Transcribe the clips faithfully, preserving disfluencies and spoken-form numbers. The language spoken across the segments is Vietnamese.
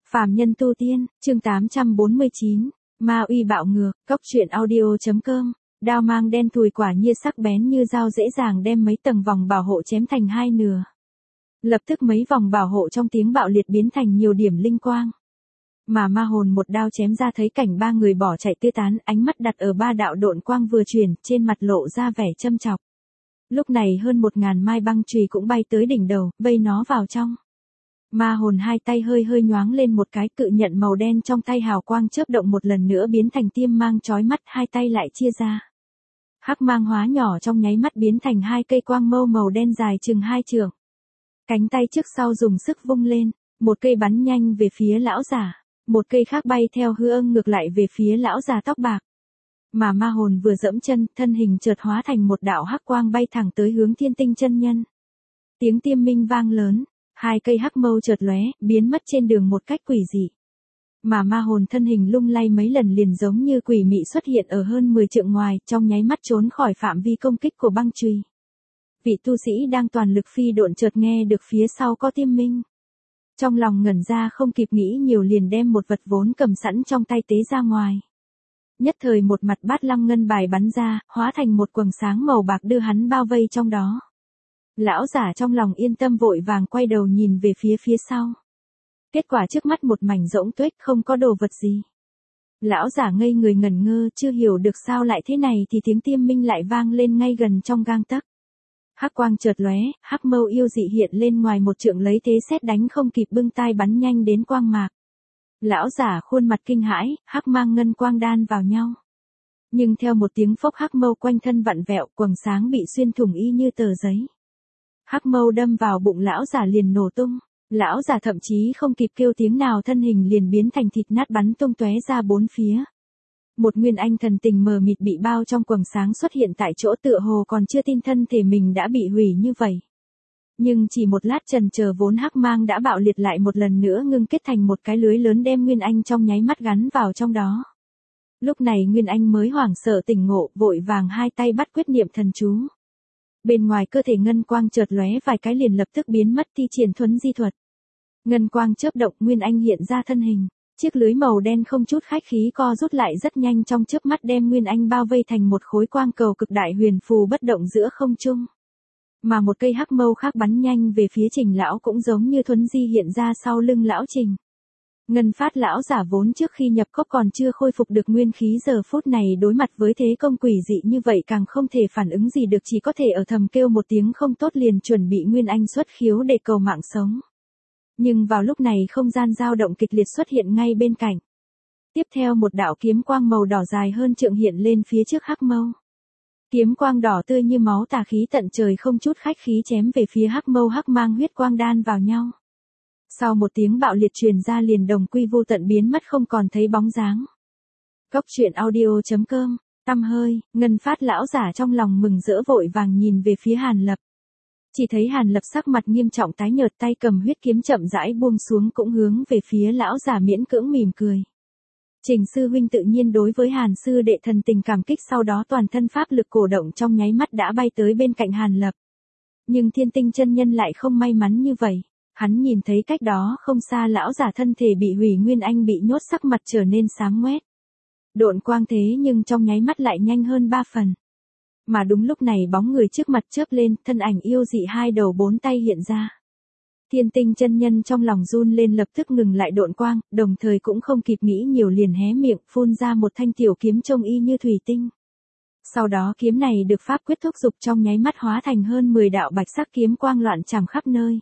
Phàm nhân tu tiên, chương tám trăm bốn mươi chín, ma uy bạo ngược, cốc truyện audio.com, đao mang đen thùi quả nhiên sắc bén như dao dễ dàng đem mấy tầng vòng bảo hộ chém thành hai nửa. Lập tức mấy vòng bảo hộ trong tiếng bạo liệt biến thành nhiều điểm linh quang. Mà ma hồn một đao chém ra thấy cảnh ba người bỏ chạy tứ tán, ánh mắt đặt ở ba đạo độn quang vừa chuyển, trên mặt lộ ra vẻ châm chọc. Lúc này hơn một ngàn mai băng chùy cũng bay tới đỉnh đầu, vây nó vào trong. Ma hồn hai tay hơi hơi nhoáng lên một cái, cự nhận màu đen trong tay hào quang chớp động một lần nữa biến thành tiêm mang chói mắt, hai tay lại chia ra. Hắc mang hóa nhỏ trong nháy mắt biến thành hai cây quang mâu màu đen dài chừng hai trượng. Cánh tay trước sau dùng sức vung lên, một cây bắn nhanh về phía lão giả, một cây khác bay theo hư âng ngược lại về phía lão già tóc bạc. Mà ma hồn vừa dẫm chân, thân hình chợt hóa thành một đạo hắc quang bay thẳng tới hướng Thiên Tinh chân nhân. Tiếng tiêm minh vang lớn, hai cây hắc mâu chợt lóe, biến mất trên đường một cách quỷ dị. Mà ma hồn thân hình lung lay mấy lần liền giống như quỷ mị xuất hiện ở hơn mười trượng ngoài, trong nháy mắt trốn khỏi phạm vi công kích của băng chùy. Vị tu sĩ đang toàn lực phi độn chợt nghe được phía sau có tiêm minh. Trong lòng ngẩn ra không kịp nghĩ nhiều liền đem một vật vốn cầm sẵn trong tay tế ra ngoài. Nhất thời một mặt bát long ngân bài bắn ra, hóa thành một quầng sáng màu bạc đưa hắn bao vây trong đó. Lão giả trong lòng yên tâm vội vàng quay đầu nhìn về phía phía sau. Kết quả trước mắt một mảnh rỗng tuếch không có đồ vật gì. Lão giả ngây người ngẩn ngơ chưa hiểu được sao lại thế này thì tiếng tiêm minh lại vang lên ngay gần trong gang tấc. Hắc quang chợt lóe, hắc mâu yêu dị hiện lên ngoài một trượng lấy thế sét đánh không kịp bưng tai bắn nhanh đến quang mạc. Lão giả khuôn mặt kinh hãi, hắc mang ngân quang đan vào nhau. Nhưng theo một tiếng phốc hắc mâu quanh thân vặn vẹo, quầng sáng bị xuyên thủng y như tờ giấy. Hắc mâu đâm vào bụng lão giả liền nổ tung, lão giả thậm chí không kịp kêu tiếng nào thân hình liền biến thành thịt nát bắn tung tóe ra bốn phía. Một nguyên anh thần tình mờ mịt bị bao trong quầng sáng xuất hiện tại chỗ tựa hồ còn chưa tin thân thể mình đã bị hủy như vậy. Nhưng chỉ một lát chần chờ vốn hắc mang đã bạo liệt lại một lần nữa ngưng kết thành một cái lưới lớn đem nguyên anh trong nháy mắt gắn vào trong đó. Lúc này nguyên anh mới hoảng sợ tỉnh ngộ, vội vàng hai tay bắt quyết niệm thần chú. Bên ngoài cơ thể ngân quang chợt lóe vài cái liền lập tức biến mất thi triển thuấn di thuật. Ngân quang chớp động nguyên anh hiện ra thân hình. Chiếc lưới màu đen không chút khách khí co rút lại rất nhanh trong chớp mắt đem nguyên anh bao vây thành một khối quang cầu cực đại huyền phù bất động giữa không trung. Mà một cây hắc mâu khác bắn nhanh về phía Trình lão cũng giống như thuấn di hiện ra sau lưng lão Trình. Ngân phát lão giả vốn trước khi nhập cốc còn chưa khôi phục được nguyên khí giờ phút này đối mặt với thế công quỷ dị như vậy càng không thể phản ứng gì được chỉ có thể ở thầm kêu một tiếng không tốt liền chuẩn bị nguyên anh xuất khiếu để cầu mạng sống. Nhưng vào lúc này không gian dao động kịch liệt xuất hiện ngay bên cạnh. Tiếp theo một đạo kiếm quang màu đỏ dài hơn trượng hiện lên phía trước hắc mâu. Kiếm quang đỏ tươi như máu tà khí tận trời không chút khách khí chém về phía hắc mâu hắc mang huyết quang đan vào nhau. Sau một tiếng bạo liệt truyền ra liền đồng quy vô tận biến mất không còn thấy bóng dáng. Cốc truyện audio.com, tăm hơi, ngân phát lão giả trong lòng mừng rỡ vội vàng nhìn về phía Hàn Lập. Chỉ thấy Hàn Lập sắc mặt nghiêm trọng tái nhợt tay cầm huyết kiếm chậm rãi buông xuống cũng hướng về phía lão giả miễn cưỡng mỉm cười. Trình sư huynh tự nhiên đối với Hàn sư đệ thần tình cảm kích sau đó toàn thân pháp lực cổ động trong nháy mắt đã bay tới bên cạnh Hàn Lập. Nhưng Thiên Tinh chân nhân lại không may mắn như vậy, hắn nhìn thấy cách đó không xa lão giả thân thể bị hủy nguyên anh bị nhốt sắc mặt trở nên xám ngoét. Độn quang thế nhưng trong nháy mắt lại nhanh hơn ba phần. Mà đúng lúc này bóng người trước mặt chớp lên, thân ảnh yêu dị hai đầu bốn tay hiện ra. Thiên Tinh chân nhân trong lòng run lên lập tức ngừng lại độn quang, đồng thời cũng không kịp nghĩ nhiều liền hé miệng phun ra một thanh tiểu kiếm trông y như thủy tinh. Sau đó kiếm này được pháp quyết thúc dục trong nháy mắt hóa thành hơn mười đạo bạch sắc kiếm quang loạn trảm khắp nơi.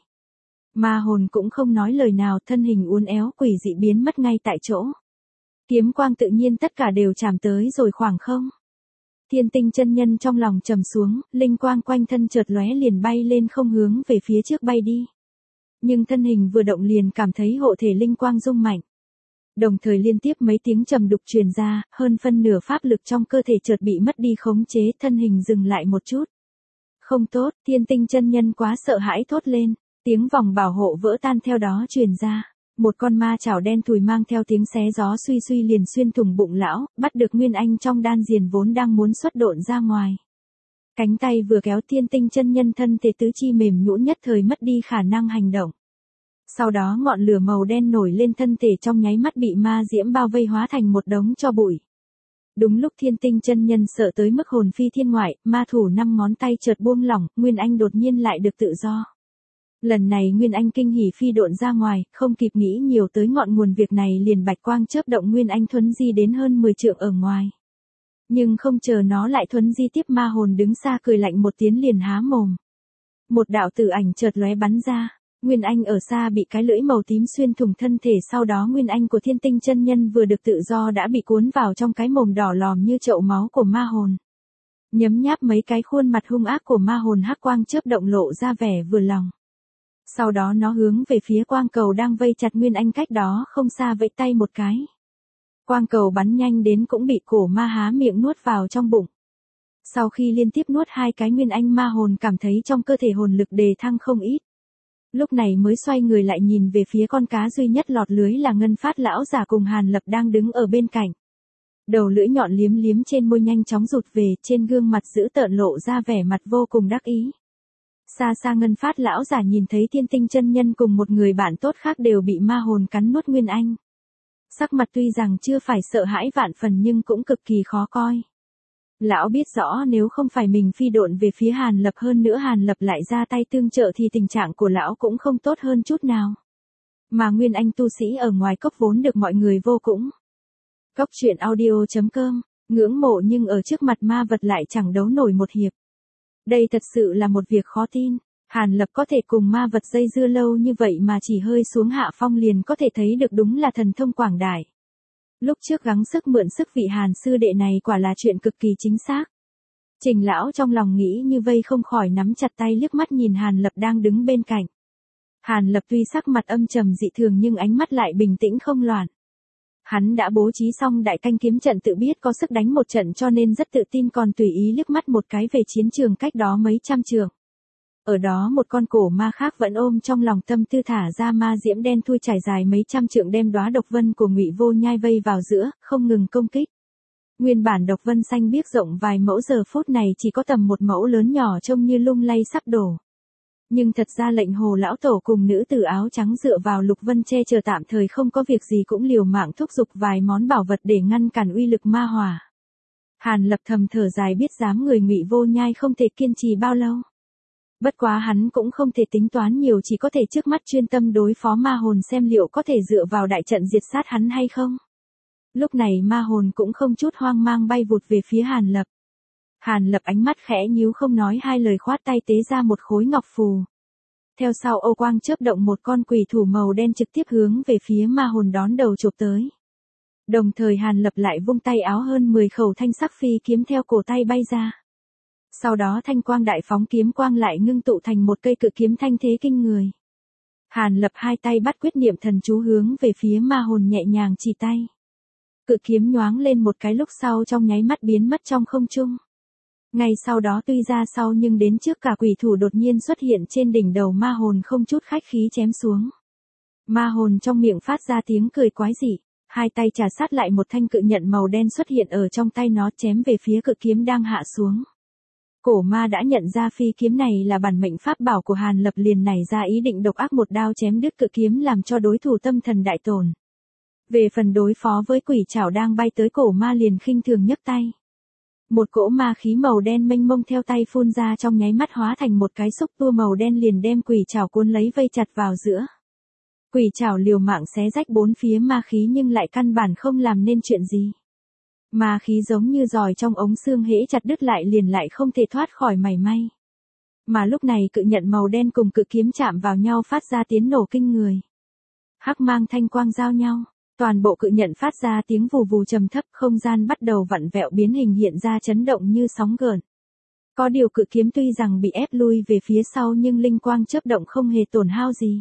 Ma hồn cũng không nói lời nào, thân hình uốn éo quỷ dị biến mất ngay tại chỗ. Kiếm quang tự nhiên tất cả đều chạm tới rồi khoảng không. Thiên Tinh chân nhân trong lòng trầm xuống, linh quang quanh thân chợt lóe liền bay lên không hướng về phía trước bay đi. Nhưng thân hình vừa động liền cảm thấy hộ thể linh quang rung mạnh. Đồng thời liên tiếp mấy tiếng trầm đục truyền ra, hơn phân nửa pháp lực trong cơ thể chợt bị mất đi khống chế, thân hình dừng lại một chút. Không tốt, Thiên Tinh chân nhân quá sợ hãi thốt lên, tiếng vòng bảo hộ vỡ tan theo đó truyền ra. Một con ma chảo đen thùi mang theo tiếng xé gió suy suy liền xuyên thủng bụng lão, bắt được nguyên anh trong đan diền vốn đang muốn xuất độn ra ngoài. Cánh tay vừa kéo Thiên Tinh chân nhân thân thể tứ chi mềm nhũn nhất thời mất đi khả năng hành động. Sau đó ngọn lửa màu đen nổi lên, thân thể trong nháy mắt bị ma diễm bao vây hóa thành một đống tro bụi. Đúng lúc Thiên Tinh chân nhân sợ tới mức hồn phi thiên ngoại, ma thủ năm ngón tay chợt buông lỏng, Nguyên Anh đột nhiên lại được tự do. Lần này Nguyên Anh kinh hỉ phi độn ra ngoài, không kịp nghĩ nhiều tới ngọn nguồn việc này liền bạch quang chớp động, Nguyên Anh thuấn di đến hơn mười trượng ở ngoài. Nhưng không chờ nó lại thuấn di tiếp, ma hồn đứng xa cười lạnh một tiếng liền há mồm. Một đạo tử ảnh chợt lóe bắn ra, Nguyên Anh ở xa bị cái lưỡi màu tím xuyên thủng thân thể, sau đó Nguyên Anh của Thiên Tinh chân nhân vừa được tự do đã bị cuốn vào trong cái mồm đỏ lòm như chậu máu của ma hồn. Nhấm nháp mấy cái, khuôn mặt hung ác của ma hồn hắc quang chớp động lộ ra vẻ vừa lòng. Sau đó nó hướng về phía quang cầu đang vây chặt Nguyên Anh cách đó không xa vẫy tay một cái. Quang cầu bắn nhanh đến cũng bị cổ ma há miệng nuốt vào trong bụng. Sau khi liên tiếp nuốt hai cái, Nguyên Anh ma hồn cảm thấy trong cơ thể hồn lực đề thăng không ít. Lúc này mới xoay người lại nhìn về phía con cá duy nhất lọt lưới là Ngân Phát lão giả cùng Hàn Lập đang đứng ở bên cạnh. Đầu lưỡi nhọn liếm liếm trên môi nhanh chóng rụt về, trên gương mặt dữ tợn lộ ra vẻ mặt vô cùng đắc ý. Xa xa Ngân Phát lão giả nhìn thấy Thiên Tinh chân nhân cùng một người bạn tốt khác đều bị ma hồn cắn nuốt Nguyên Anh. Sắc mặt tuy rằng chưa phải sợ hãi vạn phần nhưng cũng cực kỳ khó coi. Lão biết rõ nếu không phải mình phi độn về phía Hàn Lập, hơn nữa Hàn Lập lại ra tay tương trợ thì tình trạng của lão cũng không tốt hơn chút nào. Mà Nguyên Anh tu sĩ ở ngoài cốc vốn được mọi người vô cũng. Cốc truyện audio chấm com, ngưỡng mộ nhưng ở trước mặt ma vật lại chẳng đấu nổi một hiệp. Đây thật sự là một việc khó tin. Hàn Lập có thể cùng ma vật dây dưa lâu như vậy mà chỉ hơi xuống hạ phong liền có thể thấy được đúng là thần thông quảng đại. Lúc trước gắng sức mượn sức vị Hàn sư đệ này quả là chuyện cực kỳ chính xác. Trình lão trong lòng nghĩ như vây không khỏi nắm chặt tay liếc mắt nhìn Hàn Lập đang đứng bên cạnh. Hàn Lập tuy sắc mặt âm trầm dị thường nhưng ánh mắt lại bình tĩnh không loạn. Hắn đã bố trí xong đại canh kiếm trận, tự biết có sức đánh một trận cho nên rất tự tin, còn tùy ý liếc mắt một cái về chiến trường cách đó mấy trăm trượng. Ở đó một con cổ ma khác vẫn ôm trong lòng tâm tư thả ra ma diễm đen thui trải dài mấy trăm trượng, đem đóa độc vân của Ngụy Vô Nhai vây vào giữa, không ngừng công kích. Nguyên bản độc vân xanh biếc rộng vài mẫu giờ phút này chỉ có tầm một mẫu lớn nhỏ, trông như lung lay sắp đổ. Nhưng thật ra lệnh hồ lão tổ cùng nữ tử áo trắng dựa vào lục vân che chở tạm thời không có việc gì cũng liều mạng thúc giục vài món bảo vật để ngăn cản uy lực ma hỏa. Hàn Lập thầm thở dài, biết dám người Ngụy Vô Nhai không thể kiên trì bao lâu. Bất quá hắn cũng không thể tính toán nhiều, chỉ có thể trước mắt chuyên tâm đối phó ma hồn xem liệu có thể dựa vào đại trận diệt sát hắn hay không. Lúc này ma hồn cũng không chút hoang mang bay vụt về phía Hàn Lập. Hàn Lập ánh mắt khẽ nhíu không nói hai lời, khoát tay tế ra một khối ngọc phù. Theo sau ô quang chớp động, một con quỷ thủ màu đen trực tiếp hướng về phía ma hồn đón đầu chụp tới. Đồng thời Hàn Lập lại vung tay áo, hơn mười khẩu thanh sắc phi kiếm theo cổ tay bay ra. Sau đó thanh quang đại phóng, kiếm quang lại ngưng tụ thành một cây cự kiếm thanh thế kinh người. Hàn Lập hai tay bắt quyết niệm thần chú hướng về phía ma hồn nhẹ nhàng chỉ tay. Cự kiếm nhoáng lên một cái, lúc sau trong nháy mắt biến mất trong không trung. Ngay sau đó tuy ra sau nhưng đến trước cả quỷ thủ đột nhiên xuất hiện trên đỉnh đầu ma hồn, không chút khách khí chém xuống. Ma hồn trong miệng phát ra tiếng cười quái dị, hai tay trà sát lại một thanh cự nhận màu đen xuất hiện ở trong tay nó, chém về phía cự kiếm đang hạ xuống. Cổ ma đã nhận ra phi kiếm này là bản mệnh pháp bảo của Hàn Lập, liền nảy ra ý định độc ác một đao chém đứt cự kiếm, làm cho đối thủ tâm thần đại tổn. Về phần đối phó với quỷ trảo đang bay tới, cổ ma liền khinh thường nhấc tay. Một cỗ ma khí màu đen mênh mông theo tay phun ra, trong nháy mắt hóa thành một cái xúc tua màu đen liền đem quỷ trảo cuốn lấy vây chặt vào giữa. Quỷ trảo liều mạng xé rách bốn phía ma khí nhưng lại căn bản không làm nên chuyện gì. Ma khí giống như giòi trong ống xương, hễ chặt đứt lại liền lại không thể thoát khỏi mảy may. Mà lúc này cự nhận màu đen cùng cự kiếm chạm vào nhau phát ra tiếng nổ kinh người. Hắc mang thanh quang giao nhau, toàn bộ cự nhận phát ra tiếng vù vù trầm thấp, không gian bắt đầu vặn vẹo biến hình, hiện ra chấn động như sóng gợn. Có điều cự kiếm tuy rằng bị ép lui về phía sau nhưng linh quang chớp động không hề tổn hao gì.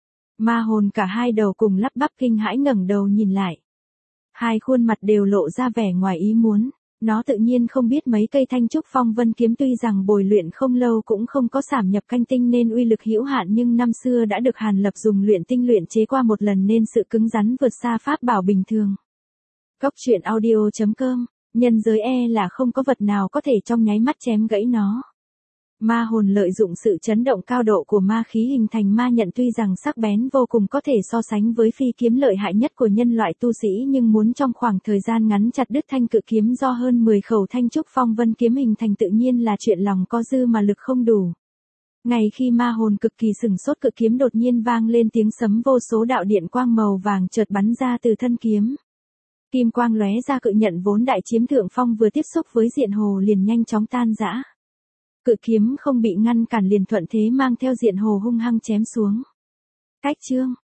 Ma hồn cả hai đầu cùng lắp bắp kinh hãi ngẩng đầu nhìn lại. Hai khuôn mặt đều lộ ra vẻ ngoài ý muốn, nó tự nhiên không biết mấy cây thanh trúc phong vân kiếm tuy rằng bồi luyện không lâu cũng không có sảm nhập canh tinh nên uy lực hữu hạn, nhưng năm xưa đã được Hàn Lập dùng luyện tinh luyện chế qua một lần nên sự cứng rắn vượt xa pháp bảo bình thường. Cốc truyện audio chấm com, nhân giới e là không có vật nào có thể trong nháy mắt chém gãy nó. Ma hồn lợi dụng sự chấn động cao độ của ma khí hình thành ma nhận, tuy rằng sắc bén vô cùng, có thể so sánh với phi kiếm lợi hại nhất của nhân loại tu sĩ, nhưng muốn trong khoảng thời gian ngắn chặt đứt thanh cự kiếm do hơn mười khẩu thanh trúc phong vân kiếm hình thành tự nhiên là chuyện lòng có dư mà lực không đủ. Ngay khi ma hồn cực kỳ sửng sốt, cự kiếm đột nhiên vang lên tiếng sấm, vô số đạo điện quang màu vàng chợt bắn ra từ thân kiếm. Kim quang lóe ra, cự nhận vốn đại chiếm thượng phong vừa tiếp xúc với Diện Hồ liền nhanh chóng tan rã. Cự kiếm không bị ngăn cản liền thuận thế mang theo Diện Hồ hung hăng chém xuống. Cách chương